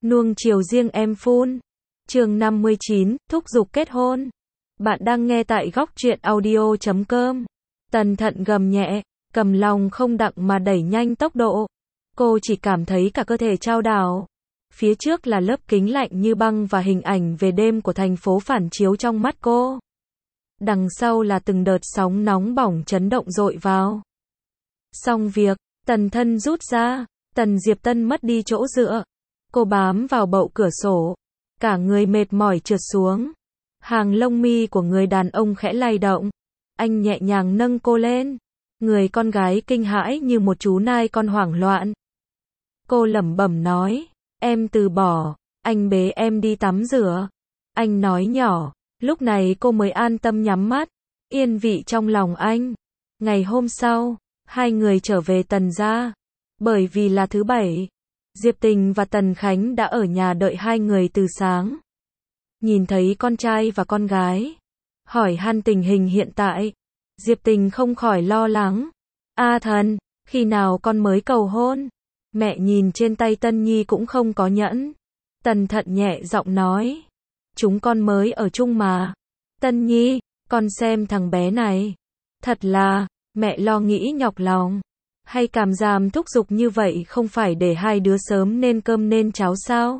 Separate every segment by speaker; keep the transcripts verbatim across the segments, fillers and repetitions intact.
Speaker 1: Nuông chiều riêng em phun. Chương năm mươi chín, thúc giục kết hôn. Bạn đang nghe tại góc truyện audio chấm com. Tần Thận gầm nhẹ, cầm lòng không đặng mà đẩy nhanh tốc độ. Cô chỉ cảm thấy cả cơ thể chao đảo. Phía trước là lớp kính lạnh như băng và hình ảnh về đêm của thành phố phản chiếu trong mắt cô. Đằng sau là từng đợt sóng nóng bỏng chấn động dội vào. Xong việc, Tần Thân rút ra, Tần Diệp Tân mất đi chỗ dựa. Cô bám vào bậu cửa sổ, cả người mệt mỏi trượt xuống. Hàng lông mi của người đàn ông khẽ lay động. Anh nhẹ nhàng nâng cô lên. Người con gái kinh hãi như một chú nai con hoảng loạn. Cô lẩm bẩm nói, em từ bỏ, anh bế em đi tắm rửa. Anh nói nhỏ, lúc này cô mới an tâm nhắm mắt, yên vị trong lòng anh. Ngày hôm sau, hai người trở về Tần gia. Bởi vì là thứ bảy, Diệp Tình và Tần Khánh đã ở nhà đợi hai người từ sáng. Nhìn thấy con trai và con gái, hỏi han tình hình hiện tại, Diệp Tình không khỏi lo lắng. A Thần, khi nào con mới cầu hôn? Mẹ nhìn trên tay Tân Nhi cũng không có nhẫn. Tần Thận nhẹ giọng nói, chúng con mới ở chung mà. Tân Nhi, con xem thằng bé này. Thật là, mẹ lo nghĩ nhọc lòng. Hay cảm giảm thúc giục như vậy không phải để hai đứa sớm nên cơm nên cháo sao?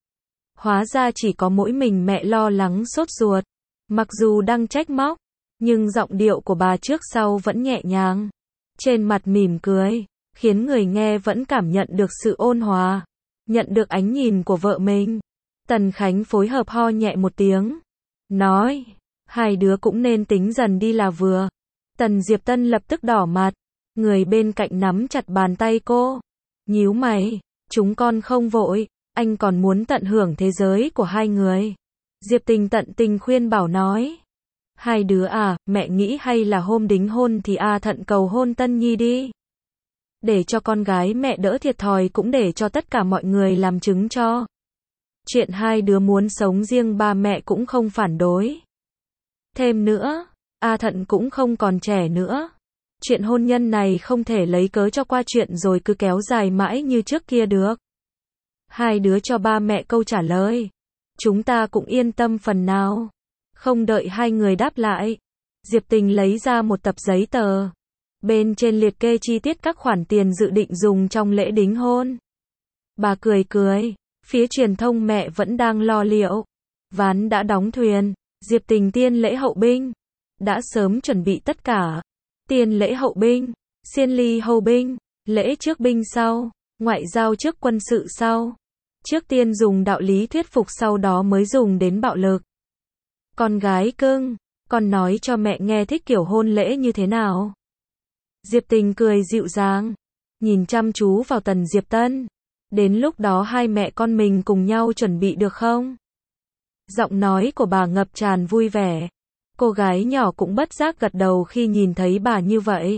Speaker 1: Hóa ra chỉ có mỗi mình mẹ lo lắng sốt ruột. Mặc dù đang trách móc, nhưng giọng điệu của bà trước sau vẫn nhẹ nhàng. Trên mặt mỉm cười, khiến người nghe vẫn cảm nhận được sự ôn hòa. Nhận được ánh nhìn của vợ mình, Tần Khánh phối hợp ho nhẹ một tiếng. Nói, hai đứa cũng nên tính dần đi là vừa. Tần Diệp Tân lập tức đỏ mặt. Người bên cạnh nắm chặt bàn tay cô. Nhíu mày, chúng con không vội, anh còn muốn tận hưởng thế giới của hai người. Diệp Tình tận tình khuyên bảo nói. Hai đứa à, mẹ nghĩ hay là hôm đính hôn thì A Thận cầu hôn Tân Nhi đi. Để cho con gái mẹ đỡ thiệt thòi cũng để cho tất cả mọi người làm chứng cho. Chuyện hai đứa muốn sống riêng ba mẹ cũng không phản đối. Thêm nữa, A Thận cũng không còn trẻ nữa. Chuyện hôn nhân này không thể lấy cớ cho qua chuyện rồi cứ kéo dài mãi như trước kia được. Hai đứa cho ba mẹ câu trả lời. Chúng ta cũng yên tâm phần nào. Không đợi hai người đáp lại, Diệp Tình lấy ra một tập giấy tờ. Bên trên liệt kê chi tiết các khoản tiền dự định dùng trong lễ đính hôn. Bà cười cười, phía truyền thông mẹ vẫn đang lo liệu. Ván đã đóng thuyền, Diệp Tình tiên lễ hậu binh. Đã sớm chuẩn bị tất cả. Tiên lễ hậu binh, xiên ly hậu binh, lễ trước binh sau, ngoại giao trước quân sự sau. Trước tiên dùng đạo lý thuyết phục sau đó mới dùng đến bạo lực. Con gái cưng, con nói cho mẹ nghe thích kiểu hôn lễ như thế nào? Diệp Tình cười dịu dàng, nhìn chăm chú vào Tần Diệp Tân. Đến lúc đó hai mẹ con mình cùng nhau chuẩn bị được không? Giọng nói của bà ngập tràn vui vẻ. Cô gái nhỏ cũng bất giác gật đầu khi nhìn thấy bà như vậy.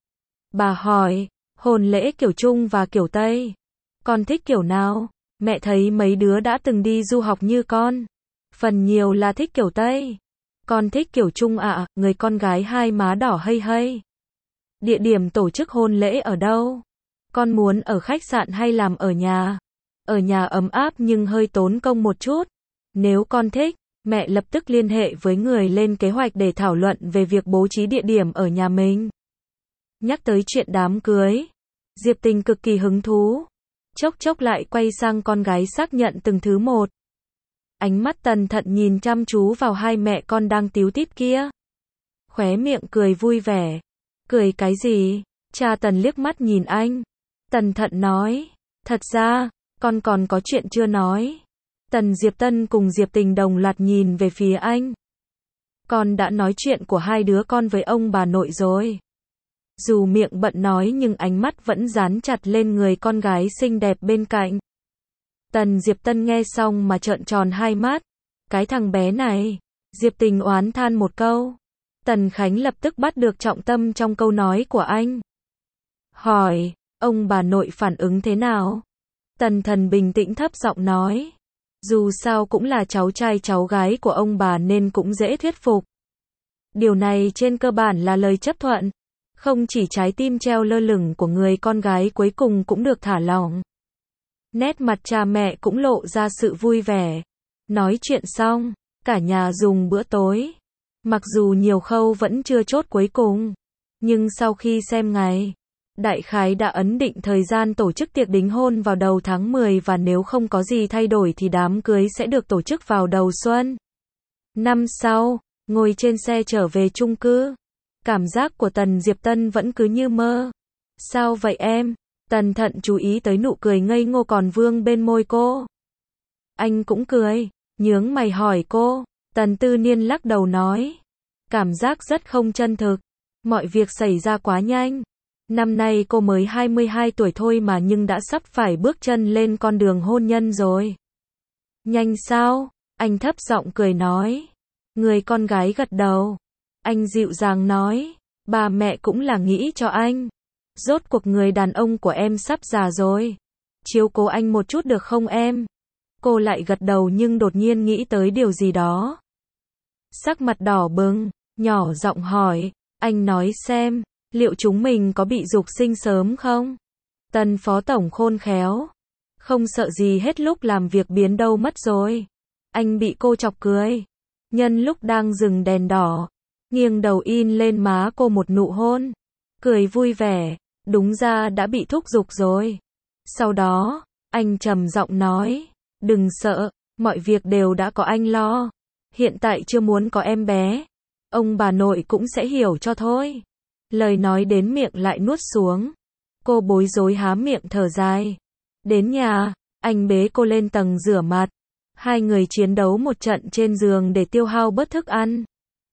Speaker 1: Bà hỏi, hôn lễ kiểu Trung và kiểu Tây. Con thích kiểu nào? Mẹ thấy mấy đứa đã từng đi du học như con. Phần nhiều là thích kiểu Tây. Con thích kiểu Trung ạ, à, người con gái hai má đỏ hây hây. Địa điểm tổ chức hôn lễ ở đâu? Con muốn ở khách sạn hay làm ở nhà? Ở nhà ấm áp nhưng hơi tốn công một chút. Nếu con thích, mẹ lập tức liên hệ với người lên kế hoạch để thảo luận về việc bố trí địa điểm ở nhà mình. Nhắc tới chuyện đám cưới, Diệp Tình cực kỳ hứng thú. Chốc chốc lại quay sang con gái xác nhận từng thứ một. Ánh mắt Tần Thận nhìn chăm chú vào hai mẹ con đang tíu tít kia. Khóe miệng cười vui vẻ. Cười cái gì? Cha Tần liếc mắt nhìn anh. Tần Thận nói, thật ra, con còn có chuyện chưa nói. Tần Diệp Tân cùng Diệp Tình đồng loạt nhìn về phía anh. Con đã nói chuyện của hai đứa con với ông bà nội rồi. Dù miệng bận nói nhưng ánh mắt vẫn dán chặt lên người con gái xinh đẹp bên cạnh. Tần Diệp Tân nghe xong mà trợn tròn hai mắt. Cái thằng bé này. Diệp Tình oán than một câu. Tần Khánh lập tức bắt được trọng tâm trong câu nói của anh. Hỏi, ông bà nội phản ứng thế nào? Tần Thần bình tĩnh thấp giọng nói. Dù sao cũng là cháu trai cháu gái của ông bà nên cũng dễ thuyết phục. Điều này trên cơ bản là lời chấp thuận. Không chỉ trái tim treo lơ lửng của người con gái cuối cùng cũng được thả lỏng. Nét mặt cha mẹ cũng lộ ra sự vui vẻ. Nói chuyện xong, cả nhà dùng bữa tối. Mặc dù nhiều khâu vẫn chưa chốt cuối cùng, nhưng sau khi xem ngày, đại khái đã ấn định thời gian tổ chức tiệc đính hôn vào đầu tháng mười và nếu không có gì thay đổi thì đám cưới sẽ được tổ chức vào đầu xuân. Năm sau, ngồi trên xe trở về chung cư, cảm giác của Tần Diệp Tân vẫn cứ như mơ. Sao vậy em? Tần Thận chú ý tới nụ cười ngây ngô còn vương bên môi cô. Anh cũng cười, nhướng mày hỏi cô. Tần Tư Niên lắc đầu nói, cảm giác rất không chân thực, mọi việc xảy ra quá nhanh. Năm nay cô mới hai mươi hai tuổi thôi mà nhưng đã sắp phải bước chân lên con đường hôn nhân rồi. Nhanh sao? Anh thấp giọng cười nói. Người con gái gật đầu. Anh dịu dàng nói, bà mẹ cũng là nghĩ cho anh. Rốt cuộc người đàn ông của em sắp già rồi. Chiếu cố anh một chút được không em? Cô lại gật đầu nhưng đột nhiên nghĩ tới điều gì đó. Sắc mặt đỏ bừng, nhỏ giọng hỏi, anh nói xem, liệu chúng mình có bị dục sinh sớm không? Tần phó tổng khôn khéo. Không sợ gì hết lúc làm việc biến đâu mất rồi. Anh bị cô chọc cười. Nhân lúc đang dừng đèn đỏ, nghiêng đầu in lên má cô một nụ hôn. Cười vui vẻ, đúng ra đã bị thúc giục rồi. Sau đó, anh trầm giọng nói, đừng sợ, mọi việc đều đã có anh lo. Hiện tại chưa muốn có em bé. Ông bà nội cũng sẽ hiểu cho thôi. Lời nói đến miệng lại nuốt xuống. Cô bối rối há miệng thở dài. Đến nhà, anh bế cô lên tầng rửa mặt. Hai người chiến đấu một trận trên giường để tiêu hao bớt thức ăn.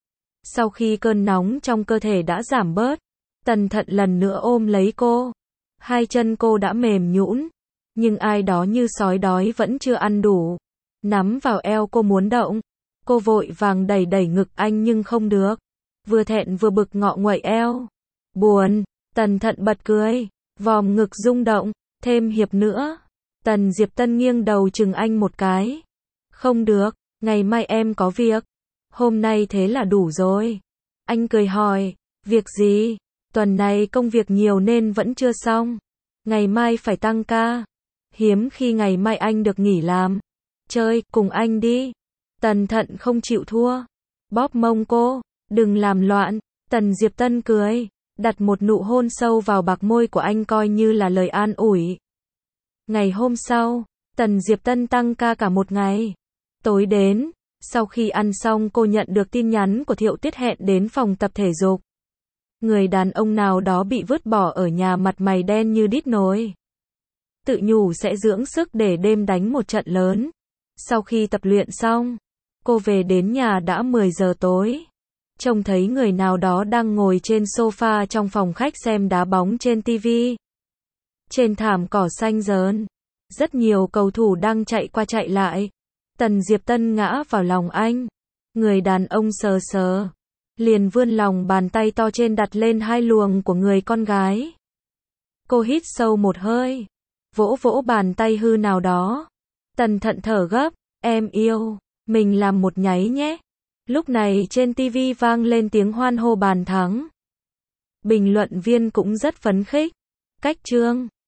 Speaker 1: Sau khi cơn nóng trong cơ thể đã giảm bớt, Tần Thận lần nữa ôm lấy cô. Hai chân cô đã mềm nhũn, nhưng ai đó như sói đói vẫn chưa ăn đủ. Nắm vào eo cô muốn động. Cô vội vàng đẩy đẩy ngực anh nhưng không được. Vừa thẹn vừa bực ngọ nguậy eo. Buồn, Tần Thận bật cười, vòm ngực rung động, thêm hiệp nữa. Tần Diệp Tân nghiêng đầu chừng anh một cái. Không được, ngày mai em có việc. Hôm nay thế là đủ rồi. Anh cười hỏi, việc gì? Tuần này công việc nhiều nên vẫn chưa xong. Ngày mai phải tăng ca. Hiếm khi ngày mai anh được nghỉ làm. Chơi, cùng anh đi. Tần Thận không chịu thua. Bóp mông cô, đừng làm loạn. Tần Diệp Tân cười, đặt một nụ hôn sâu vào bạc môi của anh coi như là lời an ủi. Ngày hôm sau, Tần Diệp Tân tăng ca cả một ngày. Tối đến, sau khi ăn xong cô nhận được tin nhắn của Thiệu Tiết hẹn đến phòng tập thể dục. Người đàn ông nào đó bị vứt bỏ ở nhà mặt mày đen như đít nồi. Tự nhủ sẽ dưỡng sức để đêm đánh một trận lớn. Sau khi tập luyện xong, cô về đến nhà đã mười giờ tối. Trông thấy người nào đó đang ngồi trên sofa trong phòng khách xem đá bóng trên tivi. Trên thảm cỏ xanh rờn, rất nhiều cầu thủ đang chạy qua chạy lại. Tần Diệp Tân ngã vào lòng anh. Người đàn ông sờ sờ, liền vươn lòng bàn tay to trên đặt lên hai luồng của người con gái. Cô hít sâu một hơi, vỗ vỗ bàn tay hư nào đó. Tần Thận thở gấp, em yêu, mình làm một nháy nhé. Lúc này trên tivi vang lên tiếng hoan hô bàn thắng. Bình luận viên cũng rất phấn khích. Cách chương